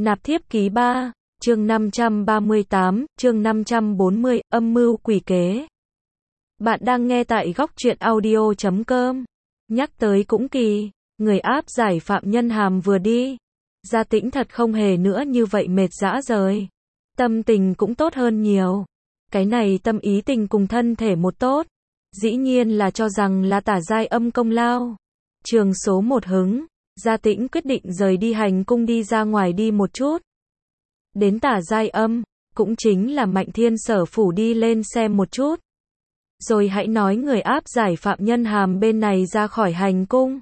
Nạp thiếp ký 3, chương 538, chương 540, âm mưu quỷ kế. Bạn đang nghe tại góc truyện audio.com. Nhắc tới cũng kỳ, người áp giải phạm nhân Hàm vừa đi. Gia Tĩnh thật không hề nữa như vậy mệt rã rời. Tâm tình cũng tốt hơn nhiều. Cái này tâm ý tình cùng thân thể một tốt. Dĩ nhiên là cho rằng là Tả Giai Âm công lao. Trường số 1 hứng. Gia Tĩnh quyết định rời đi hành cung đi ra ngoài đi một chút. Đến Tả Giai Âm, cũng chính là Mạnh Thiên Sở phủ đi lên xem một chút. Rồi hãy nói người áp giải phạm nhân Hàm bên này ra khỏi hành cung.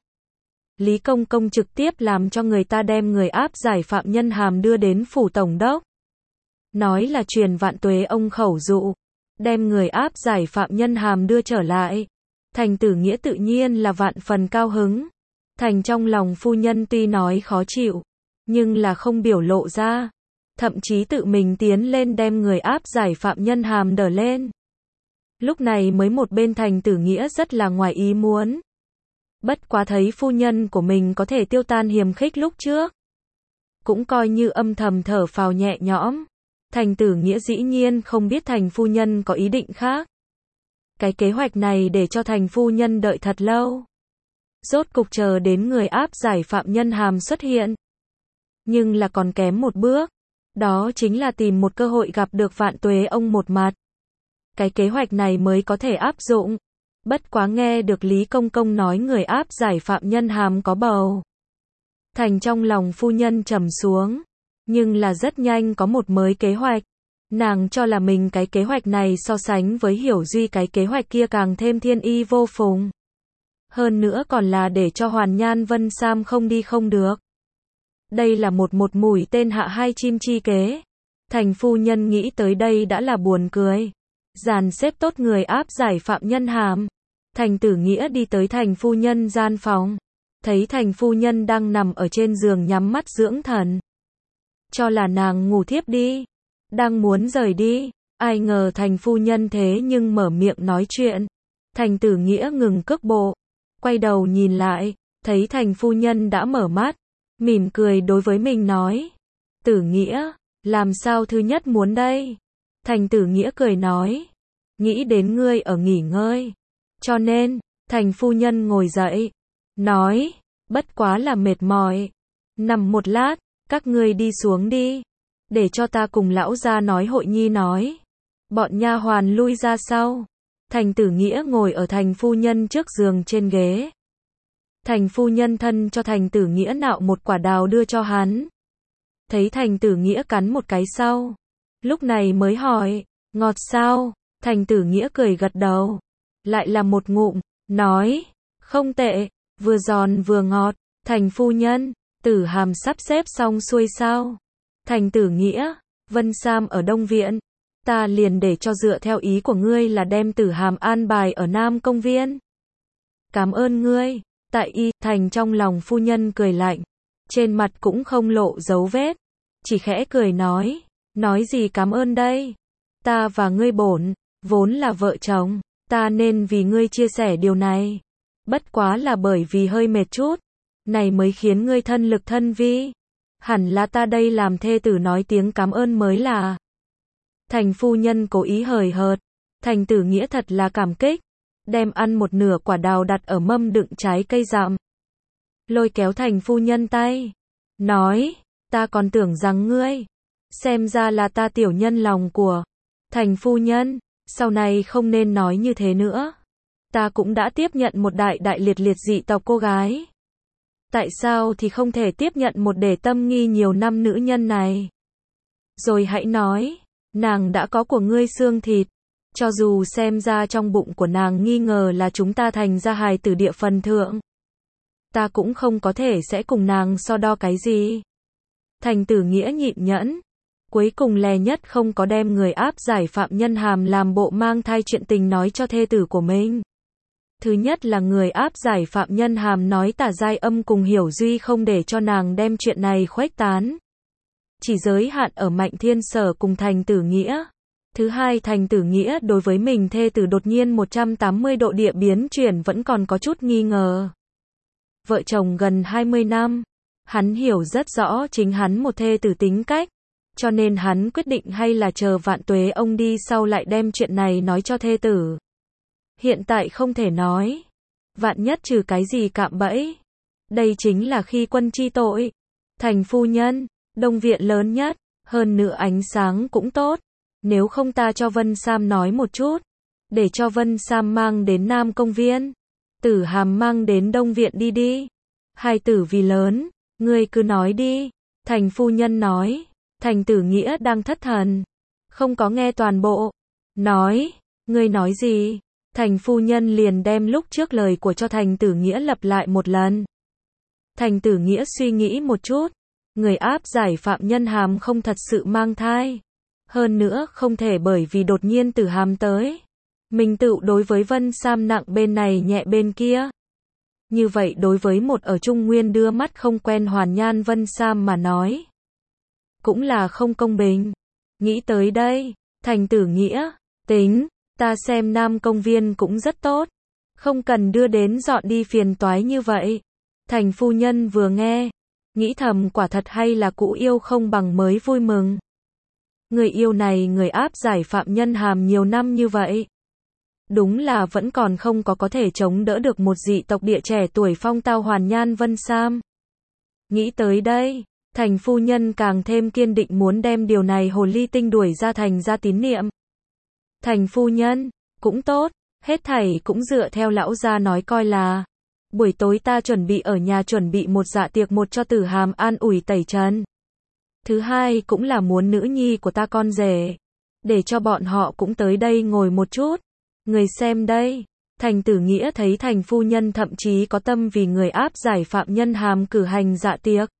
Lý Công Công trực tiếp làm cho người ta đem người áp giải phạm nhân Hàm đưa đến phủ tổng đốc. Nói là truyền Vạn Tuế ông khẩu dụ, đem người áp giải phạm nhân Hàm đưa trở lại. Thành Tử Nghĩa tự nhiên là vạn phần cao hứng. Thành trong lòng phu nhân tuy nói khó chịu, nhưng là không biểu lộ ra. Thậm chí tự mình tiến lên đem người áp giải phạm nhân Hàm đỡ lên. Lúc này mới một bên Thành Tử Nghĩa rất là ngoài ý muốn. Bất quá thấy phu nhân của mình có thể tiêu tan hiềm khích lúc trước, cũng coi như âm thầm thở phào nhẹ nhõm. Thành Tử Nghĩa dĩ nhiên không biết Thành phu nhân có ý định khác. Cái kế hoạch này để cho Thành phu nhân đợi thật lâu. Rốt cục chờ đến người áp giải phạm nhân Hàm xuất hiện. Nhưng là còn kém một bước. Đó chính là tìm một cơ hội gặp được Vạn Tuế ông một mặt. Cái kế hoạch này mới có thể áp dụng. Bất quá nghe được Lý Công Công nói người áp giải phạm nhân Hàm có bầu. Thành trong lòng phu nhân trầm xuống. Nhưng là rất nhanh có một mới kế hoạch. Nàng cho là mình cái kế hoạch này so sánh với Hiểu Duy cái kế hoạch kia càng thêm thiên y vô phùng. Hơn nữa còn là để cho Hoàn Nhan Vân Sam không đi không được. Đây là một mũi tên hạ hai chim chi kế. Thành phu nhân nghĩ tới đây đã là buồn cười. Dàn xếp tốt người áp giải phạm nhân Hàm. Thành Tử Nghĩa đi tới Thành phu nhân gian phòng. Thấy Thành phu nhân đang nằm ở trên giường nhắm mắt dưỡng thần. Cho là nàng ngủ thiếp đi. Đang muốn rời đi. Ai ngờ Thành phu nhân thế nhưng mở miệng nói chuyện. Thành Tử Nghĩa ngừng cước bộ. Quay đầu nhìn lại. Thấy Thành phu nhân đã mở mắt. Mỉm cười đối với mình nói. Tử Nghĩa, làm sao thứ nhất muốn đây? Thành Tử Nghĩa cười nói. Nghĩ đến ngươi ở nghỉ ngơi. Cho nên, Thành phu nhân ngồi dậy. Nói, bất quá là mệt mỏi. Nằm một lát, các ngươi đi xuống đi. Để cho ta cùng lão gia nói hội nhi nói. Bọn nha hoàn lui ra sau. Thành Tử Nghĩa ngồi ở Thành phu nhân trước giường trên ghế. Thành phu nhân thân cho Thành Tử Nghĩa nạo một quả đào đưa cho hắn. Thấy Thành Tử Nghĩa cắn một cái sau. Lúc này mới hỏi, ngọt sao? Thành Tử Nghĩa cười gật đầu. Lại là một ngụm, nói, không tệ, vừa giòn vừa ngọt. Thành phu nhân, Tử Hàm sắp xếp xong xuôi sao? Thành Tử Nghĩa, Vân Sam ở Đông Viện. Ta liền để cho dựa theo ý của ngươi là đem Tử Hàm an bài ở Nam Công Viên. Cảm ơn ngươi. Tại y, Thành trong lòng phu nhân cười lạnh. Trên mặt cũng không lộ dấu vết. Chỉ khẽ cười nói. Nói gì cảm ơn đây? Ta và ngươi vốn là vợ chồng. Ta nên vì ngươi chia sẻ điều này. Bất quá là bởi vì hơi mệt chút. Này mới khiến ngươi thân lực thân vi. Hẳn là ta đây làm thê tử nói tiếng cảm ơn mới là. Thành phu nhân cố ý hời hợt. Thành Tử Nghĩa thật là cảm kích. Đem ăn một nửa quả đào đặt ở mâm đựng trái cây dặm. Lôi kéo Thành phu nhân tay. Nói, ta còn tưởng rằng ngươi. Xem ra là ta tiểu nhân lòng của. Thành phu nhân, sau này không nên nói như thế nữa. Ta cũng đã tiếp nhận một đại liệt dị tộc cô gái. Tại sao thì không thể tiếp nhận một để tâm nghi nhiều năm nữ nhân này? Rồi hãy nói, nàng đã có của ngươi xương thịt. Cho dù xem ra trong bụng của nàng nghi ngờ là chúng ta thành ra hài tử địa phần thượng. Ta cũng không có thể sẽ cùng nàng so đo cái gì. Thành Tử Nghĩa nhịn nhẫn. Cuối cùng lè nhất không có đem người áp giải phạm nhân Hàm làm bộ mang thai chuyện tình nói cho thê tử của mình. Thứ nhất là người áp giải phạm nhân Hàm nói Tả Giai Âm cùng Hiểu Duy không để cho nàng đem chuyện này khuếch tán. Chỉ giới hạn ở Mạnh Thiên Sở cùng Thành Tử Nghĩa. Thứ hai, Thành Tử Nghĩa đối với mình thê tử đột nhiên 180 độ địa biến chuyển vẫn còn có chút nghi ngờ. Vợ chồng gần 20 năm. Hắn hiểu rất rõ chính hắn một thê tử tính cách, cho nên hắn quyết định hay là chờ Vạn Tuế ông đi sau lại đem chuyện này nói cho thê tử. Hiện tại không thể nói. Vạn nhất trừ cái gì cạm bẫy. Đây chính là khi quân chi tội. Thành phu nhân, Đông Viện lớn nhất, hơn nữa ánh sáng cũng tốt. Nếu không ta cho Vân Sam nói một chút, để cho Vân Sam mang đến Nam Công Viên, Tử Hàm mang đến Đông Viện đi đi. Hai tử vì lớn, ngươi cứ nói đi. Thành phu nhân nói. Thành Tử Nghĩa đang thất thần, không có nghe toàn bộ. Nói, ngươi nói gì? Thành phu nhân liền đem lúc trước lời của cho Thành Tử Nghĩa lặp lại một lần. Thành Tử Nghĩa suy nghĩ một chút, người áp giải phạm nhân Hàm không thật sự mang thai. Hơn nữa không thể bởi vì đột nhiên Tử Hàm tới. Mình tự đối với Vân Sam nặng bên này nhẹ bên kia. Như vậy đối với một ở Trung Nguyên đưa mắt không quen Hoàn Nhan Vân Sam mà nói. Cũng là không công bình. Nghĩ tới đây, Thành Tử Nghĩa, tính, ta xem Nam Công Viên cũng rất tốt. Không cần đưa đến dọn đi phiền toái như vậy. Thành phu nhân vừa nghe, nghĩ thầm quả thật hay là cũ yêu không bằng mới vui mừng. Người yêu này người áp giải phạm nhân Hàm nhiều năm như vậy. Đúng là vẫn còn không có thể chống đỡ được một dị tộc địa trẻ tuổi phong tao Hoàn Nhan Vân Sam. Nghĩ tới đây, Thành phu nhân càng thêm kiên định muốn đem điều này hồ ly tinh đuổi ra thành ra tín niệm. Thành phu nhân, cũng tốt, hết thảy cũng dựa theo lão gia nói coi là. Buổi tối ta chuẩn bị ở nhà chuẩn bị một dạ tiệc, một cho Tử Hàm an ủi tẩy trần. Thứ hai cũng là muốn nữ nhi của ta con rể. Để cho bọn họ cũng tới đây ngồi một chút. Người xem đây. Thành Tử Nghĩa thấy Thành phu nhân thậm chí có tâm vì người áp giải phạm nhân Hàm cử hành dạ tiệc.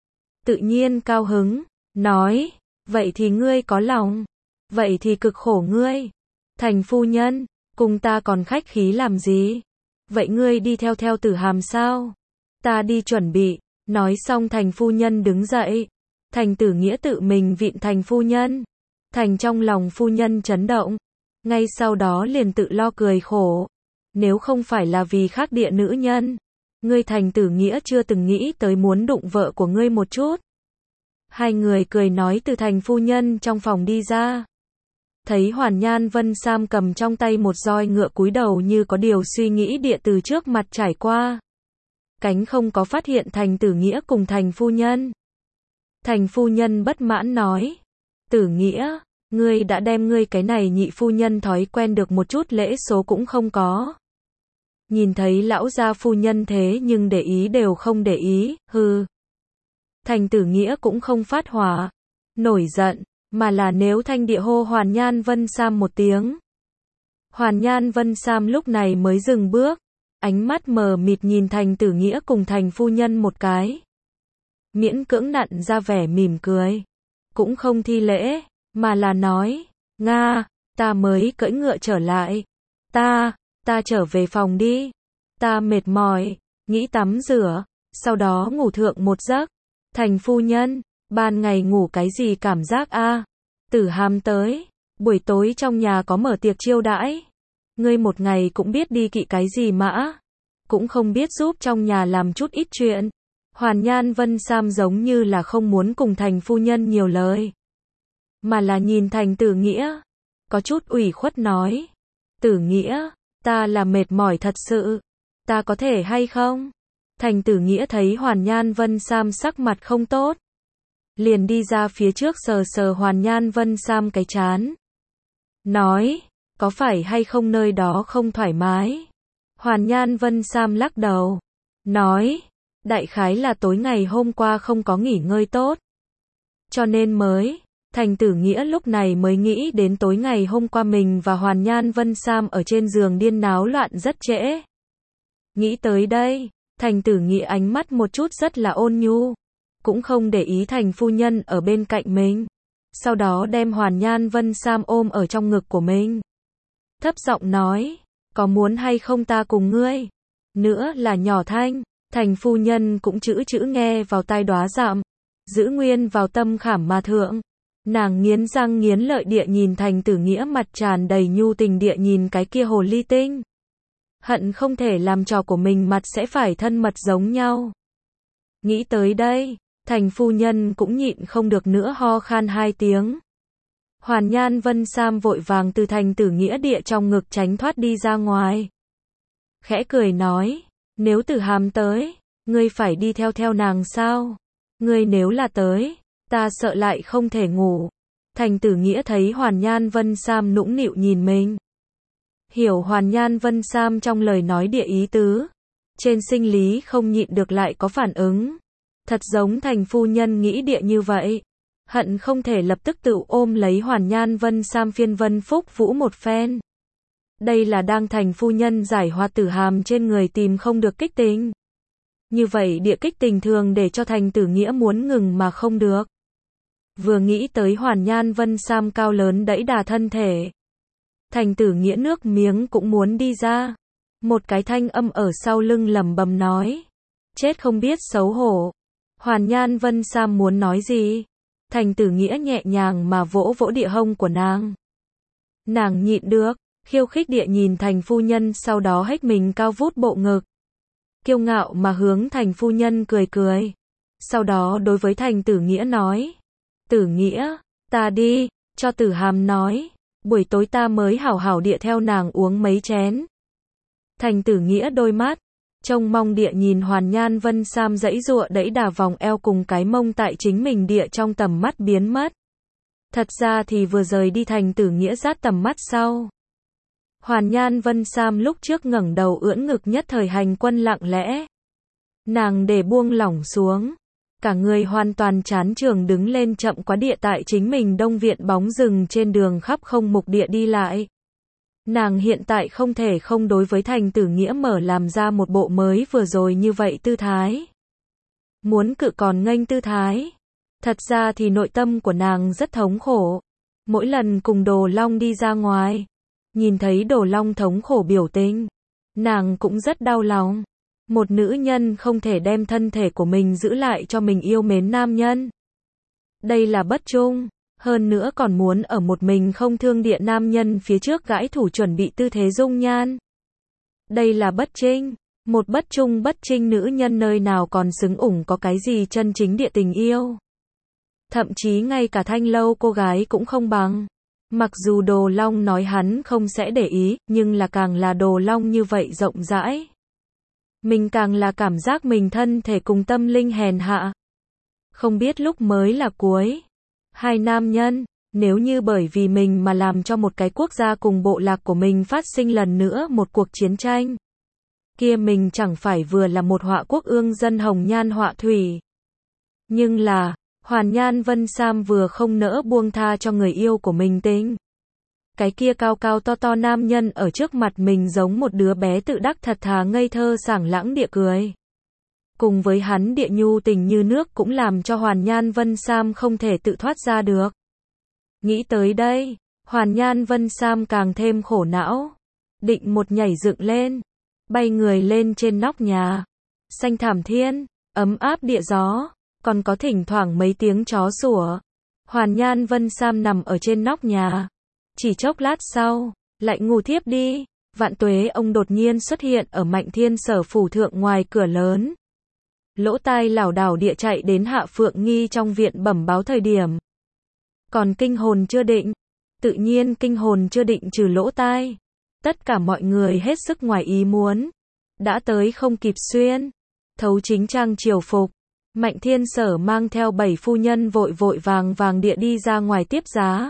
Tự nhiên cao hứng, nói, vậy thì ngươi có lòng, vậy thì cực khổ ngươi. Thành phu nhân, cùng ta còn khách khí làm gì? Vậy ngươi đi theo Tử Hàm sao? Ta đi chuẩn bị. Nói xong Thành phu nhân đứng dậy. Thành Tử Nghĩa tự mình vịn Thành phu nhân. Thành trong lòng phu nhân chấn động. Ngay sau đó liền tự lo cười khổ. Nếu không phải là vì khác địa nữ nhân, ngươi Thành Tử Nghĩa chưa từng nghĩ tới muốn đụng vợ của ngươi một chút. Hai người cười nói từ Thành phu nhân trong phòng đi ra. Thấy Hoàn Nhan Vân Sam cầm trong tay một roi ngựa cúi đầu như có điều suy nghĩ địa từ trước mặt trải qua. Cánh không có phát hiện Thành Tử Nghĩa cùng Thành phu nhân. Thành phu nhân bất mãn nói. Tử Nghĩa, ngươi đã đem ngươi cái này nhị phu nhân thói quen được một chút lễ số cũng không có. Nhìn thấy lão gia phu nhân thế nhưng để ý đều không để ý, hừ. Thành Tử Nghĩa cũng không phát hỏa, nổi giận, mà là nếu thanh địa hô Hoàn Nhan Vân Sam một tiếng. Hoàn Nhan Vân Sam lúc này mới dừng bước, ánh mắt mờ mịt nhìn Thành Tử Nghĩa cùng Thành phu nhân một cái. Miễn cưỡng nặn ra vẻ mỉm cười, cũng không thi lễ, mà là nói, Nga, ta mới cưỡi ngựa trở lại, ta trở về phòng đi, ta mệt mỏi, nghĩ tắm rửa, sau đó ngủ thượng một giấc. Thành phu nhân, ban ngày ngủ cái gì cảm giác a? Tử Hàm tới, buổi tối trong nhà có mở tiệc chiêu đãi. Ngươi một ngày cũng biết đi kỵ cái gì mã, cũng không biết giúp trong nhà làm chút ít chuyện. Hoàn Nhan Vân Sam giống như là không muốn cùng Thành phu nhân nhiều lời, mà là nhìn Thành Tử Nghĩa, có chút ủy khuất nói. Tử Nghĩa, ta là mệt mỏi thật sự, ta có thể hay không? Thành Tử Nghĩa thấy Hoàn Nhan Vân Sam sắc mặt không tốt, liền đi ra phía trước sờ sờ Hoàn Nhan Vân Sam cái trán. Nói, có phải hay không nơi đó không thoải mái? Hoàn Nhan Vân Sam lắc đầu. Nói, đại khái là tối ngày hôm qua không có nghỉ ngơi tốt. Cho nên mới, Thành Tử Nghĩa lúc này mới nghĩ đến tối ngày hôm qua mình và Hoàn Nhan Vân Sam ở trên giường điên náo loạn rất trễ. Nghĩ tới đây, Thành Tử Nghĩa ánh mắt một chút rất là ôn nhu, cũng không để ý Thành phu nhân ở bên cạnh mình. Sau đó đem Hoàn Nhan Vân Sam ôm ở trong ngực của mình. Thấp giọng nói, có muốn hay không ta cùng ngươi? Nữa là nhỏ thanh, Thành phu nhân cũng chữ nghe vào tai đóa dạm, giữ nguyên vào tâm khảm mà thượng. Nàng nghiến răng nghiến lợi địa nhìn Thành Tử Nghĩa mặt tràn đầy nhu tình địa nhìn cái kia hồ ly tinh. Hận không thể làm trò của mình mặt sẽ phải thân mật giống nhau. Nghĩ tới đây, thành phu nhân cũng nhịn không được nữa ho khan 2 tiếng. Hoàn Nhan Vân Sam vội vàng từ thành Tử Nghĩa địa trong ngực tránh thoát đi ra ngoài. Khẽ cười nói, nếu Tử Hàm tới, ngươi phải đi theo nàng sao? Ngươi nếu là tới, ta sợ lại không thể ngủ. Thành Tử Nghĩa thấy Hoàn Nhan Vân Sam nũng nịu nhìn mình. Hiểu Hoàn Nhan Vân Sam trong lời nói địa ý tứ. Trên sinh lý không nhịn được lại có phản ứng. Thật giống thành phu nhân nghĩ địa như vậy. Hận không thể lập tức tự ôm lấy Hoàn Nhan Vân Sam phiên vân phúc vũ một phen. Đây là đang thành phu nhân giải hoa Tử Hàm trên người tìm không được kích tình. Như vậy địa kích tình thường để cho thành Tử Nghĩa muốn ngừng mà không được. Vừa nghĩ tới Hoàn Nhan Vân Sam cao lớn đẫy đà thân thể. Thành Tử Nghĩa nước miếng cũng muốn đi ra. Một cái thanh âm ở sau lưng lẩm bẩm nói. Chết không biết xấu hổ. Hoàn Nhan Vân Sam muốn nói gì? Thành Tử Nghĩa nhẹ nhàng mà vỗ vỗ địa hông của nàng. Nàng nhịn được, khiêu khích địa nhìn thành phu nhân sau đó hếch mình cao vút bộ ngực. Kiêu ngạo mà hướng thành phu nhân cười cười. Sau đó đối với thành Tử Nghĩa nói. Tử Nghĩa, ta đi, cho Tử Hàm nói. Buổi tối ta mới hảo hảo địa theo nàng uống mấy chén. Thành Tử Nghĩa đôi mắt trông mong địa nhìn Hoàn Nhan Vân Sam giãy giụa đẫy đà vòng eo cùng cái mông tại chính mình địa trong tầm mắt biến mất. Thật ra thì vừa rời đi thành Tử Nghĩa rát tầm mắt sau. Hoàn Nhan Vân Sam lúc trước ngẩng đầu ưỡn ngực nhất thời hành quân lặng lẽ. Nàng để buông lỏng xuống. Cả người hoàn toàn chán trường đứng lên chậm quá địa tại chính mình đông viện bóng rừng trên đường khắp không mục địa đi lại. Nàng hiện tại không thể không đối với thành Tử Nghĩa mở làm ra một bộ mới vừa rồi như vậy tư thái. Muốn cự còn nghênh tư thái. Thật ra thì nội tâm của nàng rất thống khổ. Mỗi lần cùng Đồ Long đi ra ngoài, nhìn thấy Đồ Long thống khổ biểu tình, nàng cũng rất đau lòng. Một nữ nhân không thể đem thân thể của mình giữ lại cho mình yêu mến nam nhân. Đây là bất trung. Hơn nữa còn muốn ở một mình không thương địa nam nhân phía trước gãi thủ chuẩn bị tư thế dung nhan. Đây là bất trinh. Một bất trung bất trinh nữ nhân nơi nào còn xứng ủng có cái gì chân chính địa tình yêu. Thậm chí ngay cả thanh lâu cô gái cũng không bằng. Mặc dù Đồ Long nói hắn không sẽ để ý, nhưng là càng là Đồ Long như vậy rộng rãi. Mình càng là cảm giác mình thân thể cùng tâm linh hèn hạ. Không biết lúc mới là cuối. Hai nam nhân, nếu như bởi vì mình mà làm cho một cái quốc gia cùng bộ lạc của mình phát sinh lần nữa một cuộc chiến tranh. Kia mình chẳng phải vừa là một họa quốc ương dân hồng nhan họa thủy. Nhưng là, Hoàn Nhan Vân Sam vừa không nỡ buông tha cho người yêu của mình tính. Cái kia cao cao to to nam nhân ở trước mặt mình giống một đứa bé tự đắc thật thà ngây thơ sảng lãng địa cười. Cùng với hắn địa nhu tình như nước cũng làm cho Hoàn Nhan Vân Sam không thể tự thoát ra được. Nghĩ tới đây, Hoàn Nhan Vân Sam càng thêm khổ não. Định một nhảy dựng lên, bay người lên trên nóc nhà. Xanh thảm thiên, ấm áp địa gió, còn có thỉnh thoảng mấy tiếng chó sủa. Hoàn Nhan Vân Sam nằm ở trên nóc nhà. Chỉ chốc lát sau, lại ngủ thiếp đi. Vạn Tuế ông đột nhiên xuất hiện ở Mạnh Thiên Sở phủ thượng ngoài cửa lớn. Lỗ tai lảo đảo địa chạy đến Hạ Phượng Nghi trong viện bẩm báo thời điểm. Còn kinh hồn chưa định. Tự nhiên kinh hồn chưa định trừ lỗ tai. Tất cả mọi người hết sức ngoài ý muốn. Đã tới không kịp xuyên. Thấu chính trang triều phục. Mạnh Thiên Sở mang theo 7 phu nhân vội vội vàng địa đi ra ngoài tiếp giá.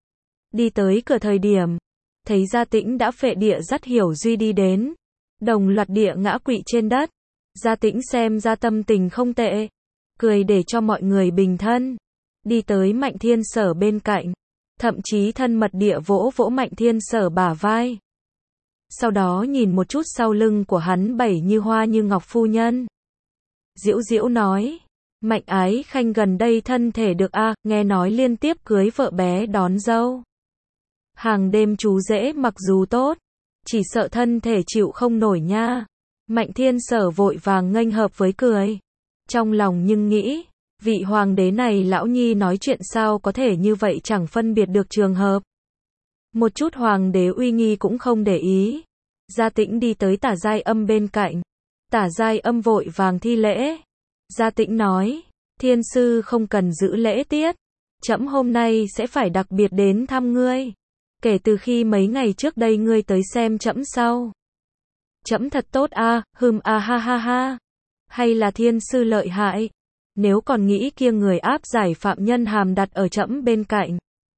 Đi tới cửa thời điểm. Thấy Gia Tĩnh đã phệ địa dắt Hiểu Duy đi đến. Đồng loạt địa ngã quỵ trên đất. Gia Tĩnh xem ra tâm tình không tệ. Cười để cho mọi người bình thân. Đi tới Mạnh Thiên Sở bên cạnh. Thậm chí thân mật địa vỗ vỗ Mạnh Thiên Sở bả vai. Sau đó nhìn một chút sau lưng của hắn 7 như hoa như ngọc phu nhân. Diễu Diễu nói. Mạnh Ái Khanh gần đây thân thể được nghe nói liên tiếp cưới vợ bé đón dâu. Hàng đêm chú rể mặc dù tốt. Chỉ sợ thân thể chịu không nổi nha. Mạnh Thiên Sở vội vàng nghênh hợp với cười. Trong lòng nhưng nghĩ, vị hoàng đế này lão nhi nói chuyện sao có thể như vậy chẳng phân biệt được trường hợp. Một chút hoàng đế uy nghi cũng không để ý. Gia Tĩnh đi tới Tả Giai Âm bên cạnh. Tả Giai Âm vội vàng thi lễ. Gia Tĩnh nói, thiên sư không cần giữ lễ tiết, trẫm hôm nay sẽ phải đặc biệt đến thăm ngươi. Kể từ khi mấy ngày trước đây ngươi tới xem trẫm sau. Trẫm thật tốt a, ha ha ha ha. Hay là thiên sư lợi hại? Nếu còn nghĩ kia người áp giải phạm nhân Hàm đặt ở trẫm bên cạnh,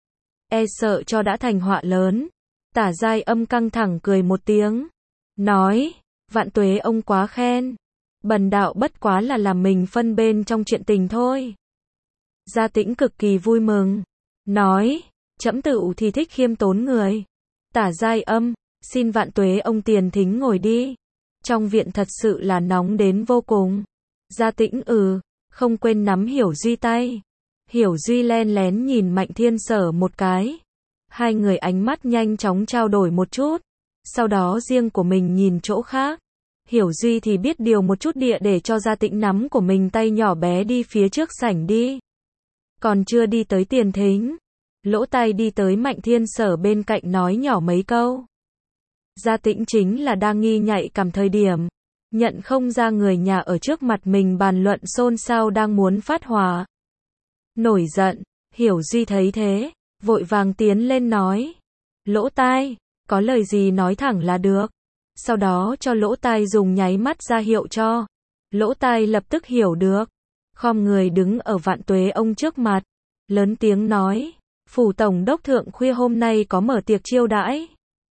e sợ cho đã thành họa lớn. Tả Giai Âm căng thẳng cười một tiếng, nói, Vạn Tuế ông quá khen. Bần đạo bất quá là làm mình phân bên trong chuyện tình thôi. Gia Tĩnh cực kỳ vui mừng, nói, trẫm tựu thì thích khiêm tốn người. Tả Giai Âm, xin Vạn Tuế ông tiền thính ngồi đi. Trong viện thật sự là nóng đến vô cùng. Gia Tĩnh không quên nắm Hiểu Duy tay. Hiểu Duy len lén nhìn Mạnh Thiên Sở một cái. Hai người ánh mắt nhanh chóng trao đổi một chút. Sau đó riêng của mình nhìn chỗ khác. Hiểu Duy thì biết điều một chút địa để cho Gia Tĩnh nắm của mình tay nhỏ bé đi phía trước sảnh đi. Còn chưa đi tới tiền thính, Lỗ Tai đi tới Mạnh Thiên Sở bên cạnh nói nhỏ mấy câu. Gia Tĩnh chính là đang nghi nhạy cảm thời điểm, nhận không ra người nhà ở trước mặt mình bàn luận xôn xao đang muốn phát hỏa. Nổi giận, Hiểu Duy thấy thế, vội vàng tiến lên nói. Lỗ Tai, có lời gì nói thẳng là được. Sau đó cho Lỗ Tai dùng nháy mắt ra hiệu cho. Lỗ Tai lập tức hiểu được. Khom người đứng ở Vạn Tuế ông trước mặt. Lớn tiếng nói. Phủ tổng đốc thượng khuya hôm nay có mở tiệc chiêu đãi.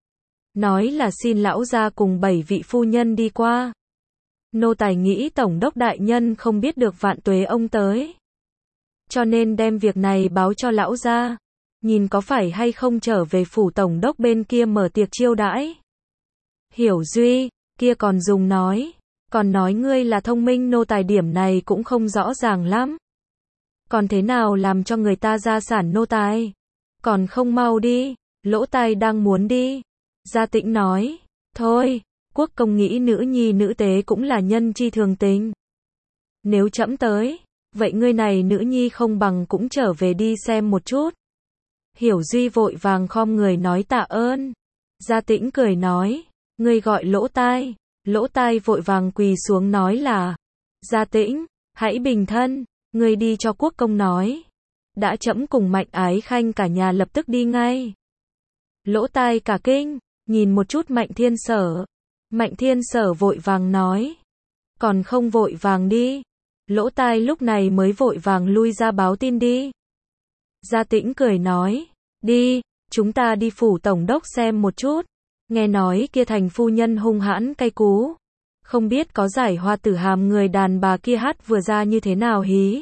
Nói là xin lão gia cùng 7 vị phu nhân đi qua. Nô tài nghĩ tổng đốc đại nhân không biết được Vạn Tuế ông tới. Cho nên đem việc này báo cho lão gia. Nhìn có phải hay không trở về phủ tổng đốc bên kia mở tiệc chiêu đãi. Hiểu Duy, kia còn dùng nói. Còn nói ngươi là thông minh, nô tài điểm này cũng không rõ ràng lắm. Còn thế nào làm cho người ta gia sản nô tài? Còn không mau đi, Lỗ Tai đang muốn đi. Gia Tĩnh nói, thôi, quốc công nghĩ nữ nhi nữ tế cũng là nhân chi thường tình. Nếu trẫm tới, vậy ngươi này nữ nhi không bằng cũng trở về đi xem một chút. Hiểu Duy vội vàng khom người nói tạ ơn. Gia Tĩnh cười nói, ngươi gọi Lỗ Tai. Lỗ Tai vội vàng quỳ xuống nói là, Gia Tĩnh, hãy bình thân, ngươi đi cho quốc công nói. Đã trẫm cùng Mạnh Ái Khanh cả nhà lập tức đi ngay. Lỗ Tai cả kinh, nhìn một chút Mạnh Thiên Sở. Mạnh Thiên Sở vội vàng nói, còn không vội vàng đi. Lỗ Tai lúc này mới vội vàng lui ra báo tin đi. Gia Tĩnh cười nói, đi, chúng ta đi phủ tổng đốc xem một chút. Nghe nói kia thành phu nhân hung hãn cay cú. Không biết có giải hoa tử Hàm người đàn bà kia hát vừa ra như thế nào hí.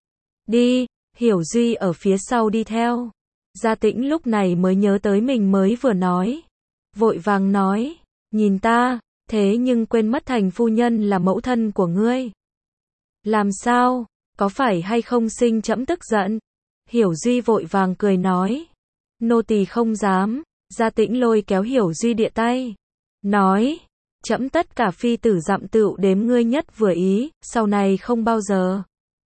Đi, Hiểu Duy ở phía sau đi theo. Gia Tĩnh lúc này mới nhớ tới mình mới vừa nói. Vội vàng nói, nhìn ta, thế nhưng quên mất thành phu nhân là mẫu thân của ngươi. Làm sao, có phải hay không sinh trẫm tức giận? Hiểu Duy vội vàng cười nói, nô tỳ không dám. Gia Tĩnh lôi kéo Hiểu Duy địa tay, nói, trẫm tất cả phi tử dặm tựu đếm ngươi nhất vừa ý, sau này không bao giờ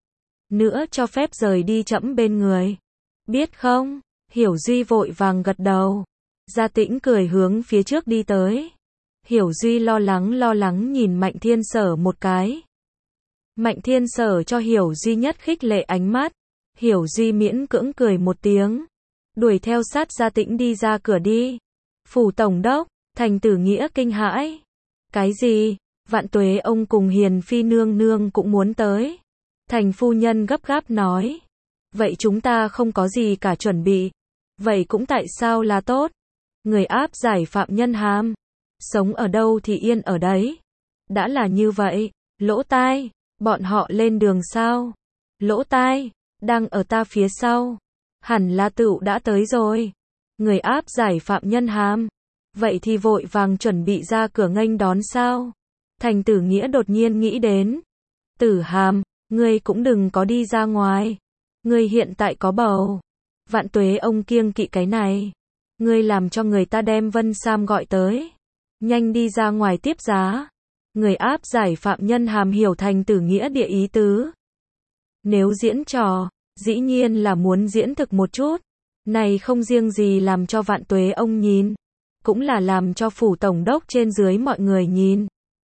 nữa cho phép rời đi trẫm bên người. Biết không? Hiểu Duy vội vàng gật đầu. Gia Tĩnh cười hướng phía trước đi tới. Hiểu Duy lo lắng nhìn Mạnh Thiên Sở một cái. Mạnh Thiên Sở cho Hiểu Duy nhất khích lệ ánh mắt. Hiểu Duy miễn cưỡng cười một tiếng, đuổi theo sát Gia Tĩnh đi ra cửa đi. Phủ tổng đốc, Thành Tử Nghĩa kinh hãi. Cái gì? Vạn Tuế ông cùng Hiền phi nương nương cũng muốn tới. Thành phu nhân gấp gáp nói. Vậy chúng ta không có gì cả chuẩn bị. Vậy cũng tại sao là tốt? Người áp giải phạm nhân Hàm, sống ở đâu thì yên ở đấy. Đã là như vậy, Lỗ Tai, bọn họ lên đường sao? Lỗ Tai, đang ở ta phía sau. Hẳn là tựu đã tới rồi. Người áp giải phạm nhân Hàm, vậy thì vội vàng chuẩn bị ra cửa nghênh đón sao? Thành Tử Nghĩa đột nhiên nghĩ đến. Tử Hàm, ngươi cũng đừng có đi ra ngoài. Ngươi hiện tại có bầu. Vạn Tuế ông kiêng kỵ cái này. Ngươi làm cho người ta đem Vân Sam gọi tới. Nhanh đi ra ngoài tiếp giá. Người áp giải phạm nhân Hàm hiểu Thành Tử Nghĩa địa ý tứ. Nếu diễn trò, dĩ nhiên là muốn diễn thực một chút. Này không riêng gì làm cho Vạn Tuế ông nhìn, cũng là làm cho phủ tổng đốc trên dưới mọi người nhìn.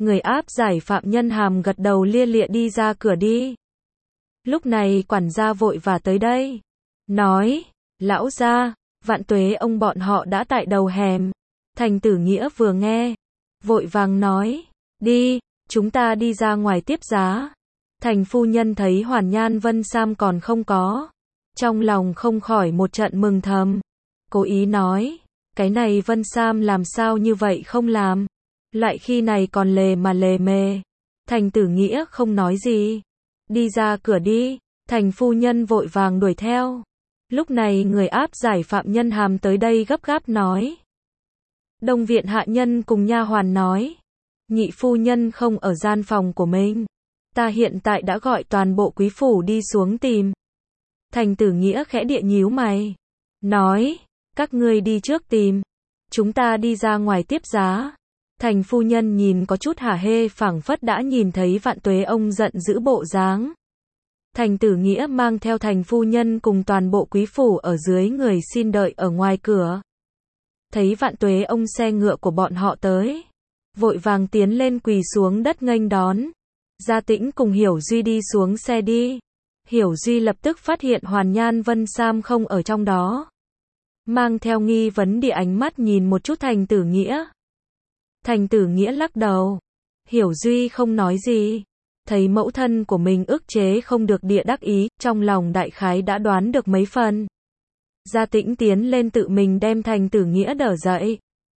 Người áp giải phạm nhân Hàm gật đầu lia lịa đi ra cửa đi. Lúc này quản gia vội vã tới đây. Nói, lão gia, Vạn Tuế ông bọn họ đã tại đầu hẻm. Thành Tử Nghĩa vừa nghe, vội vàng nói, đi, chúng ta đi ra ngoài tiếp giá. Thành phu nhân thấy Hoàn Nhan Vân Sam còn không có. Trong lòng không khỏi một trận mừng thầm. Cố ý nói, cái này Vân Sam làm sao như vậy không làm. Lại khi này còn lề mà lề mề. Thành Tử Nghĩa không nói gì. Đi ra cửa đi. Thành phu nhân vội vàng đuổi theo. Lúc này người áp giải phạm nhân Hàm tới đây gấp gáp nói. Đông viện hạ nhân cùng nha hoàn nói. Nhị phu nhân không ở gian phòng của mình. Ta hiện tại đã gọi toàn bộ quý phủ đi xuống tìm. Thành Tử Nghĩa khẽ địa nhíu mày. Nói, các ngươi đi trước tìm. Chúng ta đi ra ngoài tiếp giá. Thành phu nhân nhìn có chút hả hê phảng phất đã nhìn thấy Vạn Tuế ông giận dữ bộ dáng. Thành Tử Nghĩa mang theo thành phu nhân cùng toàn bộ quý phủ ở dưới người xin đợi ở ngoài cửa. Thấy Vạn Tuế ông xe ngựa của bọn họ tới. Vội vàng tiến lên quỳ xuống đất nghênh đón. Gia Tĩnh cùng Hiểu Duy đi xuống xe đi. Hiểu Duy lập tức phát hiện Hoàn Nhan Vân Sam không ở trong đó. Mang theo nghi vấn địa ánh mắt nhìn một chút Thành Tử Nghĩa. Thành Tử Nghĩa lắc đầu. Hiểu Duy không nói gì. Thấy mẫu thân của mình ức chế không được địa đắc ý, trong lòng đại khái đã đoán được mấy phần. Gia Tĩnh tiến lên tự mình đem Thành Tử Nghĩa đỡ dậy.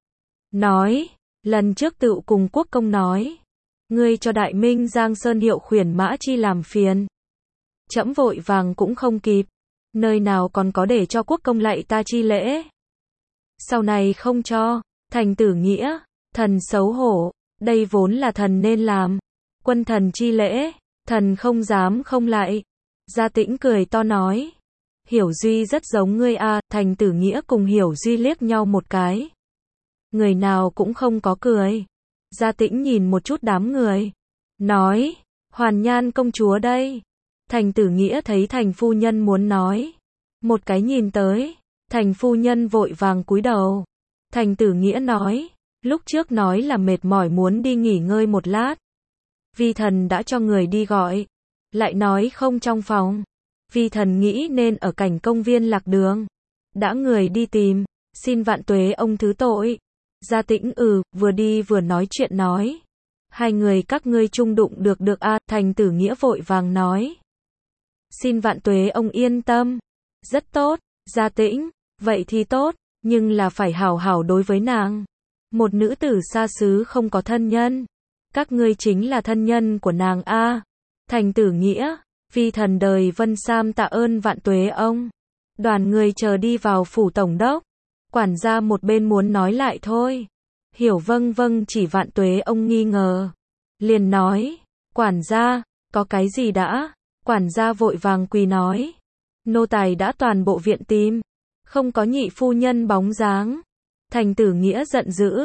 Nói, lần trước tự cùng Quốc công nói. Ngươi cho Đại Minh Giang Sơn hiệu khuyển Mã Chi làm phiền. Trẫm vội vàng cũng không kịp. Nơi nào còn có để cho Quốc công lạy ta chi lễ. Sau này không cho. Thành Tử Nghĩa, thần xấu hổ. Đây vốn là thần nên làm. Quân thần chi lễ, thần không dám không lạy. Gia Tĩnh cười to nói. Hiểu Duy rất giống ngươi a. Thành Tử Nghĩa cùng Hiểu Duy liếc nhau một cái. Người nào cũng không có cười. Gia Tĩnh nhìn một chút đám người. Nói, Hoàn Nhan công chúa đây. Thành Tử Nghĩa thấy thành phu nhân muốn nói. Một cái nhìn tới. Thành phu nhân vội vàng cúi đầu. Thành Tử Nghĩa nói. Lúc trước nói là mệt mỏi muốn đi nghỉ ngơi một lát. Vi thần đã cho người đi gọi. Lại nói không trong phòng. Vi thần nghĩ nên ở cảnh công viên lạc đường. Đã người đi tìm. Xin Vạn Tuế ông thứ tội. Gia Tĩnh vừa đi vừa nói chuyện nói. Hai người các ngươi chung đụng được a. Thành Tử Nghĩa vội vàng nói. Xin Vạn Tuế ông yên tâm. Rất tốt. Gia Tĩnh, vậy thì tốt. Nhưng là phải hảo hảo đối với nàng. Một nữ tử xa xứ không có thân nhân. Các ngươi chính là thân nhân của nàng a. Thành Tử Nghĩa, vi thần đời Vân Sam tạ ơn Vạn Tuế ông. Đoàn người chờ đi vào phủ tổng đốc. Quản gia một bên muốn nói lại thôi. Hiểu vâng chỉ Vạn Tuế ông nghi ngờ. Liền nói, quản gia, có cái gì đã? Quản gia vội vàng quỳ nói. Nô tài đã toàn bộ viện tìm. Không có nhị phu nhân bóng dáng. Thành Tử Nghĩa giận dữ.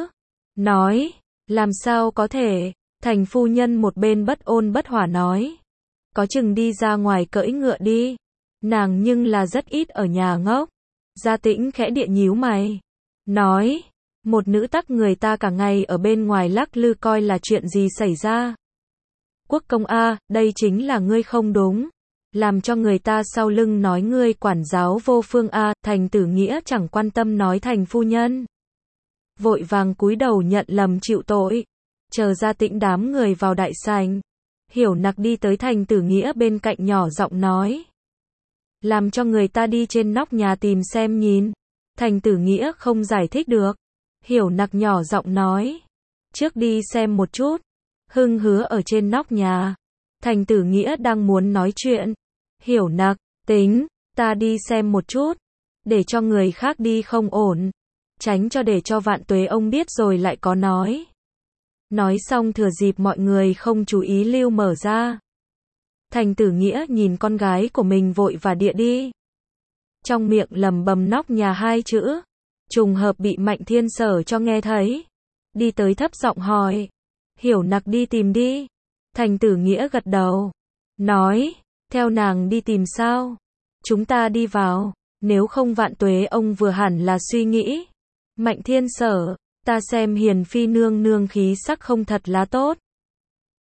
Nói, làm sao có thể? Thành phu nhân một bên bất ôn bất hỏa nói. Có chừng đi ra ngoài cưỡi ngựa đi. Nàng nhưng là rất ít ở nhà ngốc. Gia Tĩnh khẽ địa nhíu mày. Nói, một nữ tắc người ta cả ngày ở bên ngoài lắc lư coi là chuyện gì xảy ra. Quốc công a, đây chính là ngươi không đúng. Làm cho người ta sau lưng nói ngươi quản giáo vô phương a. Thành Tử Nghĩa chẳng quan tâm nói thành phu nhân. Vội vàng cúi đầu nhận lầm chịu tội. Chờ Gia Tĩnh đám người vào đại sảnh. Hiểu Nặc đi tới Thành Tử Nghĩa bên cạnh nhỏ giọng nói. Làm cho người ta đi trên nóc nhà tìm xem nhìn. Thành Tử Nghĩa không giải thích được. Hiểu Nặc nhỏ giọng nói. Trước đi xem một chút. Hưng Hứa ở trên nóc nhà. Thành Tử Nghĩa đang muốn nói chuyện. Hiểu Nặc, tính, ta đi xem một chút. Để cho người khác đi không ổn. Tránh cho để cho Vạn Tuế ông biết rồi lại có nói. Nói xong thừa dịp mọi người không chú ý lưu mở ra. Thành Tử Nghĩa nhìn con gái của mình vội và địa đi. Trong miệng lầm bầm nóc nhà hai chữ. Trùng hợp bị Mạnh Thiên Sở cho nghe thấy. Đi tới thấp giọng hỏi. Hiểu Nặc đi tìm đi. Thành Tử Nghĩa gật đầu. Nói, theo nàng đi tìm sao? Chúng ta đi vào. Nếu không Vạn Tuế ông vừa hẳn là suy nghĩ. Mạnh Thiên Sở, ta xem Hiền Phi nương nương khí sắc không thật là tốt.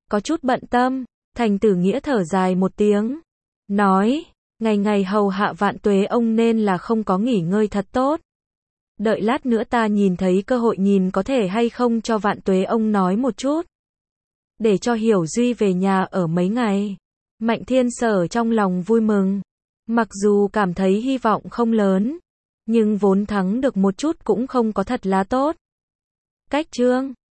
có chút bận tâm. Thành Tử Nghĩa thở dài một tiếng, nói, ngày ngày hầu hạ Vạn Tuế ông nên là không có nghỉ ngơi thật tốt. Đợi lát nữa ta nhìn thấy cơ hội nhìn có thể hay không cho Vạn Tuế ông nói một chút. Để cho Hiểu Duy về nhà ở mấy ngày. Mạnh Thiên Sở trong lòng vui mừng. Mặc dù cảm thấy hy vọng không lớn, nhưng vốn thắng được một chút cũng không có thật là tốt. Cách chương